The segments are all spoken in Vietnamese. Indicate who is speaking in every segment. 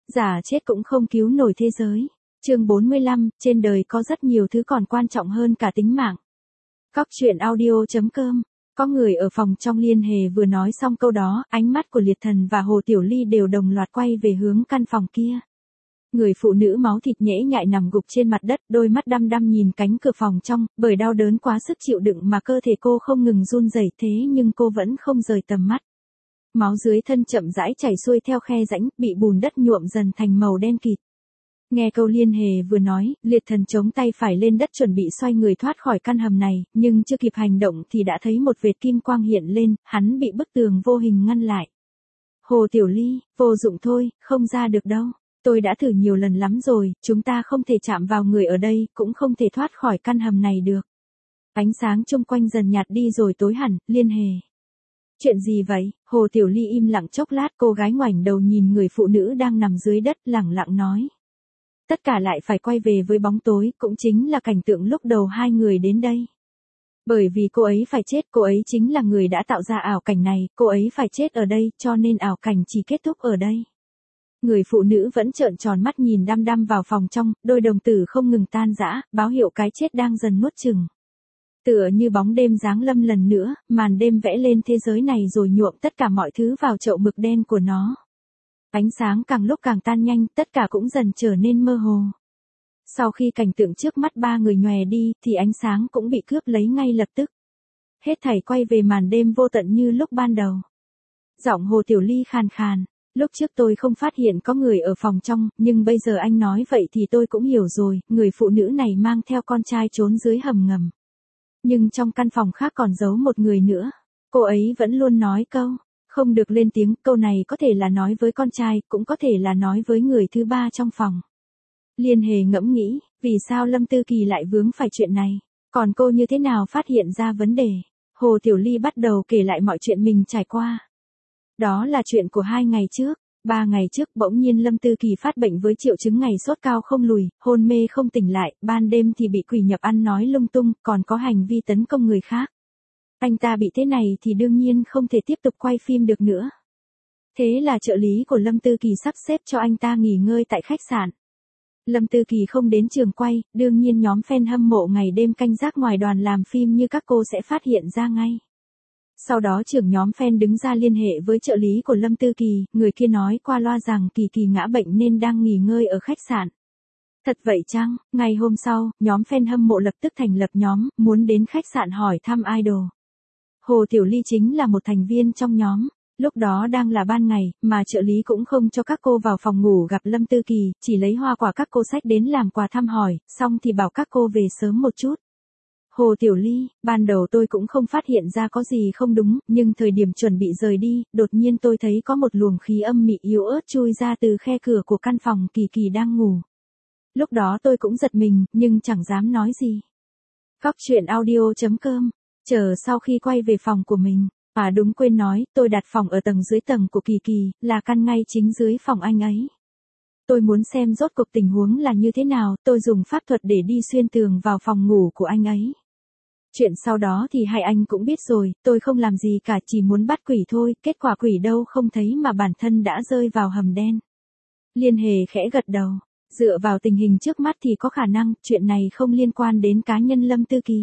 Speaker 1: Giả chết cũng không cứu nổi thế giới. Chương 45, trên đời có rất nhiều thứ còn quan trọng hơn cả tính mạng. Cóc truyện audio.com. Có người ở phòng trong liên hề vừa nói xong câu đó, ánh mắt của Liệt Thần và Hồ Tiểu Ly đều đồng loạt quay về hướng căn phòng kia. Người phụ nữ máu thịt nhễ nhại nằm gục trên mặt đất, đôi mắt đăm đăm nhìn cánh cửa phòng trong, bởi đau đớn quá sức chịu đựng mà cơ thể cô không ngừng run rẩy, thế nhưng cô vẫn không rời tầm mắt. Máu dưới thân chậm rãi chảy xuôi theo khe rãnh, bị bùn đất nhuộm dần thành màu đen kịt. Nghe câu liên hề vừa nói, Liệt Thần chống tay phải lên đất chuẩn bị xoay người thoát khỏi căn hầm này, nhưng chưa kịp hành động thì đã thấy một vệt kim quang hiện lên, hắn bị bức tường vô hình ngăn lại. Hồ Tiểu Ly, vô dụng thôi, không ra được đâu. Tôi đã thử nhiều lần lắm rồi, chúng ta không thể chạm vào người ở đây, cũng không thể thoát khỏi căn hầm này được. Ánh sáng chung quanh dần nhạt đi rồi tối hẳn, liên hề. Chuyện gì vậy? Hồ Tiểu Ly im lặng chốc lát, cô gái ngoảnh đầu nhìn người phụ nữ đang nằm dưới đất, lẳng lặng nói. Tất cả lại phải quay về với bóng tối, cũng chính là cảnh tượng lúc đầu hai người đến đây. Bởi vì cô ấy phải chết, cô ấy chính là người đã tạo ra ảo cảnh này, cô ấy phải chết ở đây, cho nên ảo cảnh chỉ kết thúc ở đây. Người phụ nữ vẫn trợn tròn mắt nhìn đăm đăm vào phòng trong, đôi đồng tử không ngừng tan rã, báo hiệu cái chết đang dần nuốt chửng. Tựa như bóng đêm giáng lâm lần nữa, màn đêm vẽ lên thế giới này rồi nhuộm tất cả mọi thứ vào chậu mực đen của nó. Ánh sáng càng lúc càng tan nhanh, tất cả cũng dần trở nên mơ hồ. Sau khi cảnh tượng trước mắt ba người nhòe đi, thì ánh sáng cũng bị cướp lấy ngay lập tức. Hết thảy quay về màn đêm vô tận như lúc ban đầu. Giọng Hồ Tiểu Ly khàn khàn. Lúc trước tôi không phát hiện có người ở phòng trong, nhưng bây giờ anh nói vậy thì tôi cũng hiểu rồi, người phụ nữ này mang theo con trai trốn dưới hầm ngầm. Nhưng trong căn phòng khác còn giấu một người nữa. Cô ấy vẫn luôn nói câu, không được lên tiếng, câu này có thể là nói với con trai, cũng có thể là nói với người thứ ba trong phòng. Liên hề ngẫm nghĩ, vì sao Lâm Tư Kỳ lại vướng phải chuyện này, còn cô như thế nào phát hiện ra vấn đề. Hồ Tiểu Ly bắt đầu kể lại mọi chuyện mình trải qua. Đó là chuyện của 2 ngày trước. 3 ngày trước bỗng nhiên Lâm Tư Kỳ phát bệnh với triệu chứng ngày sốt cao không lùi, hôn mê không tỉnh lại, ban đêm thì bị quỷ nhập ăn nói lung tung, còn có hành vi tấn công người khác. Anh ta bị thế này thì đương nhiên không thể tiếp tục quay phim được nữa. Thế là trợ lý của Lâm Tư Kỳ sắp xếp cho anh ta nghỉ ngơi tại khách sạn. Lâm Tư Kỳ không đến trường quay, đương nhiên nhóm fan hâm mộ ngày đêm canh gác ngoài đoàn làm phim như các cô sẽ phát hiện ra ngay. Sau đó trưởng nhóm fan đứng ra liên hệ với trợ lý của Lâm Tư Kỳ, người kia nói qua loa rằng Kỳ Kỳ ngã bệnh nên đang nghỉ ngơi ở khách sạn. Thật vậy chăng? Ngày hôm sau, nhóm fan hâm mộ lập tức thành lập nhóm, muốn đến khách sạn hỏi thăm idol. Hồ Tiểu Ly chính là một thành viên trong nhóm. Lúc đó đang là ban ngày, mà trợ lý cũng không cho các cô vào phòng ngủ gặp Lâm Tư Kỳ, chỉ lấy hoa quả các cô xách đến làm quà thăm hỏi, xong thì bảo các cô về sớm một chút. Hồ Tiểu Ly, ban đầu tôi cũng không phát hiện ra có gì không đúng, nhưng thời điểm chuẩn bị rời đi, đột nhiên tôi thấy có một luồng khí âm mị yếu ớt chui ra từ khe cửa của căn phòng Kỳ Kỳ đang ngủ. Lúc đó tôi cũng giật mình, nhưng chẳng dám nói gì. Cóc truyện audio.com. Chờ sau khi quay về phòng của mình, đúng quên nói, tôi đặt phòng ở tầng dưới tầng của Kỳ Kỳ, là căn ngay chính dưới phòng anh ấy. Tôi muốn xem rốt cuộc tình huống là như thế nào, tôi dùng pháp thuật để đi xuyên tường vào phòng ngủ của anh ấy. Chuyện sau đó thì hai anh cũng biết rồi, tôi không làm gì cả, chỉ muốn bắt quỷ thôi, kết quả quỷ đâu không thấy mà bản thân đã rơi vào hầm đen. Liên hề khẽ gật đầu, dựa vào tình hình trước mắt thì có khả năng, chuyện này không liên quan đến cá nhân Lâm Tư Kỳ.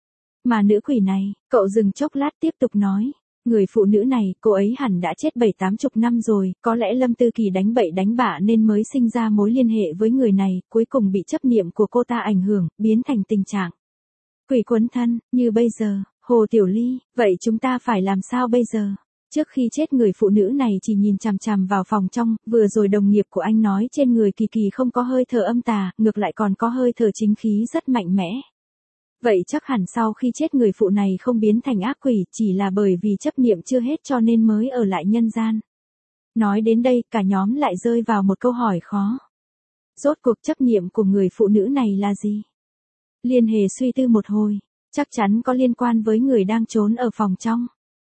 Speaker 1: Mà nữ quỷ này, cậu dừng chốc lát tiếp tục nói. Người phụ nữ này, cô ấy hẳn đã chết 7-80 năm rồi, có lẽ Lâm Tư Kỳ đánh bậy đánh bạ nên mới sinh ra mối liên hệ với người này, cuối cùng bị chấp niệm của cô ta ảnh hưởng, biến thành tình trạng quỷ quấn thân, như bây giờ. Hồ Tiểu Ly, vậy chúng ta phải làm sao bây giờ? Trước khi chết người phụ nữ này chỉ nhìn chằm chằm vào phòng trong, vừa rồi đồng nghiệp của anh nói trên người Kỳ Kỳ không có hơi thở âm tà, ngược lại còn có hơi thở chính khí rất mạnh mẽ. Vậy chắc hẳn sau khi chết người phụ này không biến thành ác quỷ, chỉ là bởi vì chấp niệm chưa hết cho nên mới ở lại nhân gian. Nói đến đây, cả nhóm lại rơi vào một câu hỏi khó. Rốt cuộc chấp niệm của người phụ nữ này là gì? Liên hề suy tư một hồi, chắc chắn có liên quan với người đang trốn ở phòng trong.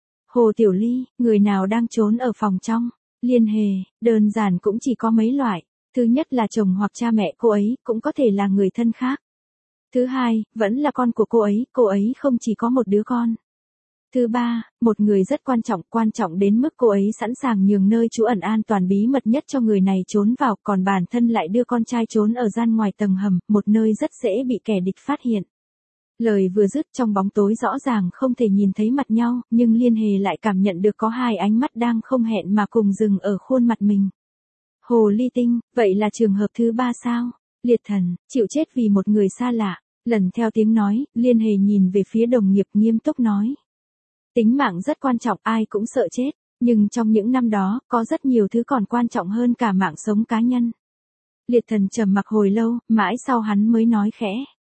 Speaker 1: Hồ Tiểu Ly, người nào đang trốn ở phòng trong? Liên hề, đơn giản cũng chỉ có mấy loại. Thứ nhất là chồng hoặc cha mẹ cô ấy, cũng có thể là người thân khác. Thứ hai, vẫn là con của cô ấy không chỉ có một đứa con. Thứ ba, một người rất quan trọng đến mức cô ấy sẵn sàng nhường nơi trú ẩn an toàn bí mật nhất cho người này trốn vào, còn bản thân lại đưa con trai trốn ở gian ngoài tầng hầm, một nơi rất dễ bị kẻ địch phát hiện. Lời vừa dứt, trong bóng tối rõ ràng không thể nhìn thấy mặt nhau, nhưng Liên Hề lại cảm nhận được có hai ánh mắt đang không hẹn mà cùng dừng ở khuôn mặt mình. Hồ ly tinh, vậy là trường hợp thứ ba sao? Liệt thần, chịu chết vì một người xa lạ. Lần theo tiếng nói, Liên Hề nhìn về phía đồng nghiệp nghiêm túc nói. Tính mạng rất quan trọng, ai cũng sợ chết, nhưng trong những năm đó, có rất nhiều thứ còn quan trọng hơn cả mạng sống cá nhân. Liệt thần trầm mặc hồi lâu, mãi sau hắn mới nói khẽ.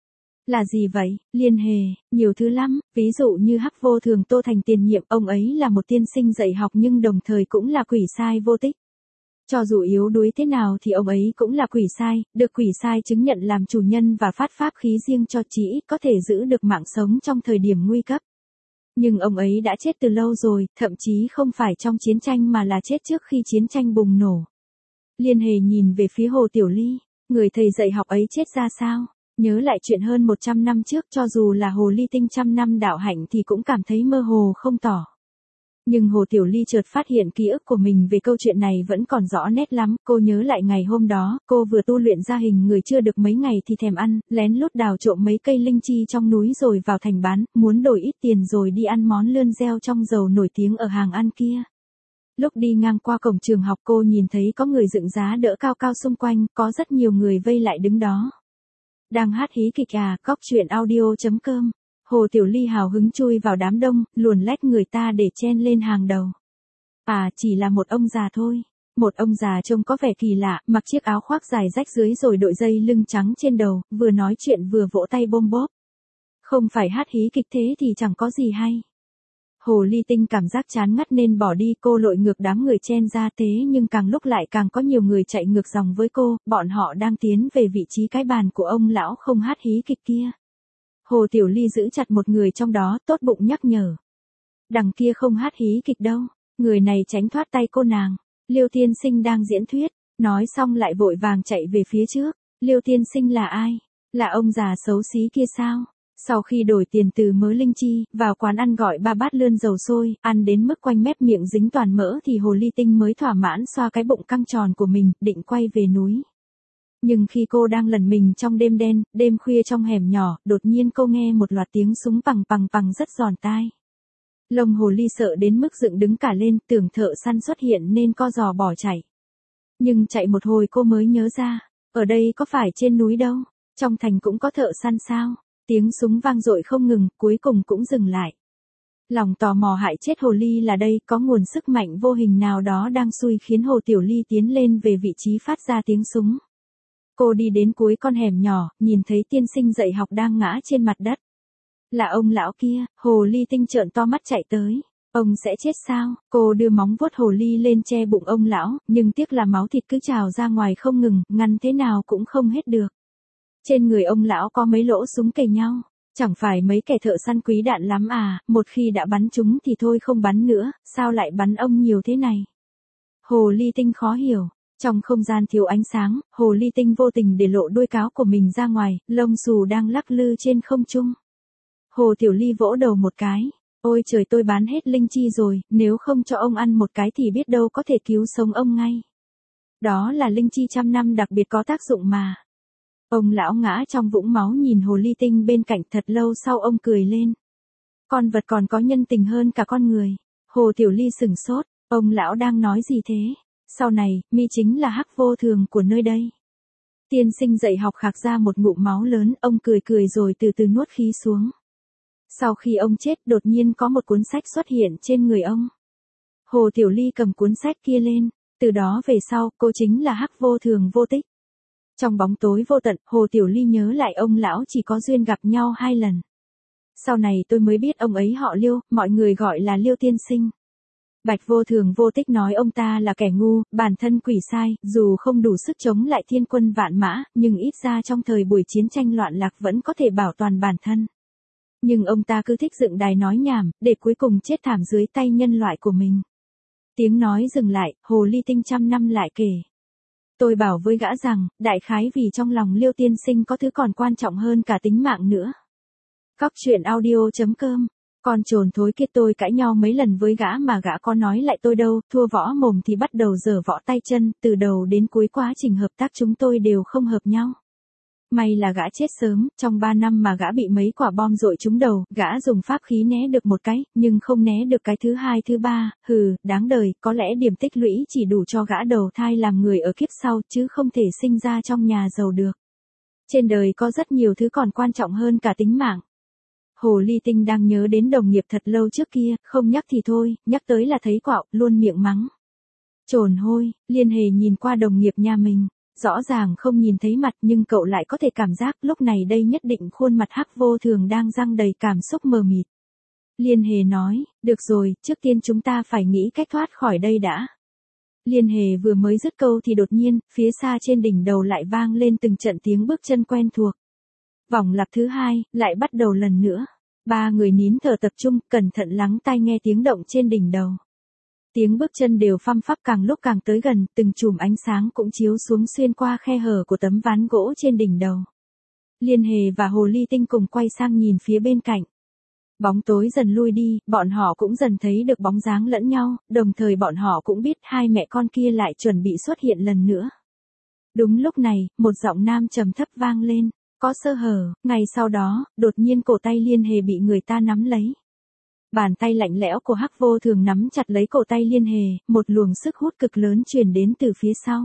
Speaker 1: Là gì vậy, Liên Hề? Nhiều thứ lắm, ví dụ như Hắc Vô Thường Tô Thành tiền nhiệm, ông ấy là một tiên sinh dạy học nhưng đồng thời cũng là quỷ sai vô tích. Cho dù yếu đuối thế nào thì ông ấy cũng là quỷ sai, được quỷ sai chứng nhận làm chủ nhân và phát pháp khí riêng cho chỉ ít có thể giữ được mạng sống trong thời điểm nguy cấp. Nhưng ông ấy đã chết từ lâu rồi, thậm chí không phải trong chiến tranh mà là chết trước khi chiến tranh bùng nổ. Liên Hề nhìn về phía Hồ Tiểu Ly, người thầy dạy học ấy chết ra sao? Nhớ lại chuyện hơn 100 năm trước, cho dù là hồ ly tinh trăm năm đạo hạnh thì cũng cảm thấy mơ hồ không tỏ. Nhưng Hồ Tiểu Ly chợt phát hiện ký ức của mình về câu chuyện này vẫn còn rõ nét lắm, cô nhớ lại ngày hôm đó, cô vừa tu luyện ra hình người chưa được mấy ngày thì thèm ăn, lén lút đào trộm mấy cây linh chi trong núi rồi vào thành bán, muốn đổi ít tiền rồi đi ăn món lươn reo trong dầu nổi tiếng ở hàng ăn kia. Lúc đi ngang qua cổng trường học cô nhìn thấy có người dựng giá đỡ cao cao xung quanh, có rất nhiều người vây lại đứng đó. Đang hát hí kịch à, cóc truyện audio.com. Hồ Tiểu Ly hào hứng chui vào đám đông, luồn lách người ta để chen lên hàng đầu. À, chỉ là một ông già thôi. Một ông già trông có vẻ kỳ lạ, mặc chiếc áo khoác dài rách dưới rồi đội dây lưng trắng trên đầu, vừa nói chuyện vừa vỗ tay bôm bóp. Không phải hát hí kịch thế thì chẳng có gì hay. Hồ ly tinh cảm giác chán ngắt nên bỏ đi, cô lội ngược đám người chen ra, thế nhưng càng lúc lại càng có nhiều người chạy ngược dòng với cô, bọn họ đang tiến về vị trí cái bàn của ông lão không hát hí kịch kia. Hồ Tiểu Ly giữ chặt một người trong đó, tốt bụng nhắc nhở. Đằng kia không hát hí kịch đâu, người này tránh thoát tay cô nàng. Liêu tiên sinh đang diễn thuyết, nói xong lại vội vàng chạy về phía trước. Liêu tiên sinh là ai? Là ông già xấu xí kia sao? Sau khi đổi tiền từ mớ linh chi, vào quán ăn gọi 3 bát lươn dầu sôi, ăn đến mức quanh mép miệng dính toàn mỡ thì hồ ly tinh mới thỏa mãn xoa cái bụng căng tròn của mình, định quay về núi. Nhưng khi cô đang lẩn mình trong đêm đen, đêm khuya trong hẻm nhỏ, đột nhiên cô nghe một loạt tiếng súng pằng pằng pằng rất giòn tai. Lông hồ ly sợ đến mức dựng đứng cả lên, tưởng thợ săn xuất hiện nên co giò bỏ chạy. Nhưng chạy một hồi cô mới nhớ ra, ở đây có phải trên núi đâu, trong thành cũng có thợ săn sao? Tiếng súng vang dội không ngừng, cuối cùng cũng dừng lại. Lòng tò mò hại chết hồ ly là đây, có nguồn sức mạnh vô hình nào đó đang xui khiến Hồ Tiểu Ly tiến lên về vị trí phát ra tiếng súng. Cô đi đến cuối con hẻm nhỏ, nhìn thấy tiên sinh dạy học đang ngã trên mặt đất. Là ông lão kia, hồ ly tinh trợn to mắt chạy tới. Ông sẽ chết sao? Cô đưa móng vuốt hồ ly lên che bụng ông lão, nhưng tiếc là máu thịt cứ trào ra ngoài không ngừng, ngăn thế nào cũng không hết được. Trên người ông lão có mấy lỗ súng kề nhau, chẳng phải mấy kẻ thợ săn quý đạn lắm à, một khi đã bắn chúng thì thôi không bắn nữa, sao lại bắn ông nhiều thế này? Hồ ly tinh khó hiểu, trong không gian thiếu ánh sáng, hồ ly tinh vô tình để lộ đuôi cáo của mình ra ngoài, lông xù đang lắc lư trên không trung. Hồ Tiểu Ly vỗ đầu một cái, ôi trời, tôi bán hết linh chi rồi, nếu không cho ông ăn một cái thì biết đâu có thể cứu sống ông ngay. Đó là linh chi trăm năm đặc biệt có tác dụng mà. Ông lão ngã trong vũng máu nhìn hồ ly tinh bên cạnh, thật lâu sau ông cười lên. Con vật còn có nhân tình hơn cả con người. Hồ Tiểu Ly sửng sốt, ông lão đang nói gì thế? Sau này, mi chính là Hắc Vô Thường của nơi đây. Tiên sinh dạy học khạc ra một ngụm máu lớn, ông cười cười rồi từ từ nuốt khí xuống. Sau khi ông chết, đột nhiên có một cuốn sách xuất hiện trên người ông. Hồ Tiểu Ly cầm cuốn sách kia lên, từ đó về sau, cô chính là Hắc Vô Thường vô tích. Trong bóng tối vô tận, Hồ Tiểu Ly nhớ lại ông lão chỉ có duyên gặp nhau 2 lần. Sau này tôi mới biết ông ấy họ Liêu, mọi người gọi là Liêu tiên sinh. Bạch Vô Thường vô tích nói ông ta là kẻ ngu, bản thân quỷ sai, dù không đủ sức chống lại thiên quân vạn mã, nhưng ít ra trong thời buổi chiến tranh loạn lạc vẫn có thể bảo toàn bản thân. Nhưng ông ta cứ thích dựng đài nói nhảm, để cuối cùng chết thảm dưới tay nhân loại của mình. Tiếng nói dừng lại, hồ ly tinh trăm năm lại kể. Tôi bảo với gã rằng, đại khái vì trong lòng Liêu tiên sinh có thứ còn quan trọng hơn cả tính mạng nữa. Cóc truyện audio.com Con trồn thối kia tôi cãi nhau mấy lần với gã mà gã có nói lại tôi đâu, thua võ mồm thì bắt đầu giở võ tay chân, từ đầu đến cuối quá trình hợp tác chúng tôi đều không hợp nhau. May là gã chết sớm, trong 3 năm mà gã bị mấy quả bom dội trúng đầu, gã dùng pháp khí né được một cái, nhưng không né được cái thứ hai thứ ba, đáng đời, có lẽ điểm tích lũy chỉ đủ cho gã đầu thai làm người ở kiếp sau chứ không thể sinh ra trong nhà giàu được. Trên đời có rất nhiều thứ còn quan trọng hơn cả tính mạng. Hồ ly tinh đang nhớ đến đồng nghiệp thật lâu trước kia, không nhắc thì thôi, nhắc tới là thấy quạo, luôn miệng mắng. Trồn hôi, Liên Hề nhìn qua đồng nghiệp nhà mình. Rõ ràng không nhìn thấy mặt nhưng cậu lại có thể cảm giác lúc này đây nhất định khuôn mặt Hắc Vô Thường đang giăng đầy cảm xúc mờ mịt. Liên Hề nói, được rồi, trước tiên chúng ta phải nghĩ cách thoát khỏi đây đã. Liên Hề vừa mới dứt câu thì đột nhiên, phía xa trên đỉnh đầu lại vang lên từng trận tiếng bước chân quen thuộc. Vòng lặp thứ hai, lại bắt đầu lần nữa. Ba người nín thở tập trung, cẩn thận lắng tai nghe tiếng động trên đỉnh đầu. Tiếng bước chân đều phăm phắp càng lúc càng tới gần, từng chùm ánh sáng cũng chiếu xuống xuyên qua khe hở của tấm ván gỗ trên đỉnh đầu. Liên Hề và Hồ Ly Tinh cùng quay sang nhìn phía bên cạnh. Bóng tối dần lui đi, bọn họ cũng dần thấy được bóng dáng lẫn nhau, đồng thời bọn họ cũng biết hai mẹ con kia lại chuẩn bị xuất hiện lần nữa. Đúng lúc này, một giọng nam trầm thấp vang lên, có sơ hở, ngày sau đó, đột nhiên cổ tay Liên Hề bị người ta nắm lấy. Bàn tay lạnh lẽo của Hắc Vô Thường nắm chặt lấy cổ tay Liên Hề, một luồng sức hút cực lớn truyền đến từ phía sau.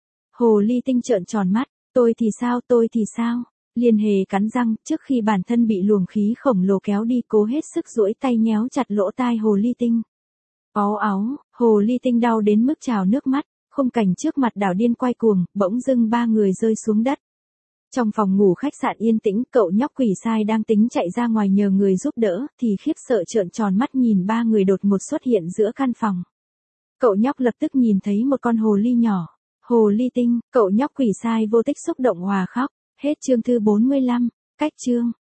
Speaker 1: Hồ Ly Tinh trợn tròn mắt, tôi thì sao? Liên Hề cắn răng, trước khi bản thân bị luồng khí khổng lồ kéo đi cố hết sức duỗi tay nhéo chặt lỗ tai Hồ Ly Tinh. Áu áu, Hồ Ly Tinh đau đến mức trào nước mắt, khung cảnh trước mặt đảo điên quay cuồng, bỗng dưng ba người rơi xuống đất. Trong phòng ngủ khách sạn yên tĩnh, cậu nhóc quỷ sai đang tính chạy ra ngoài nhờ người giúp đỡ, thì khiếp sợ trợn tròn mắt nhìn ba người đột ngột xuất hiện giữa căn phòng. Cậu nhóc lập tức nhìn thấy một con hồ ly nhỏ. Hồ Ly Tinh, cậu nhóc quỷ sai vô tích xúc động hòa khóc. Hết chương thư 45, cách chương.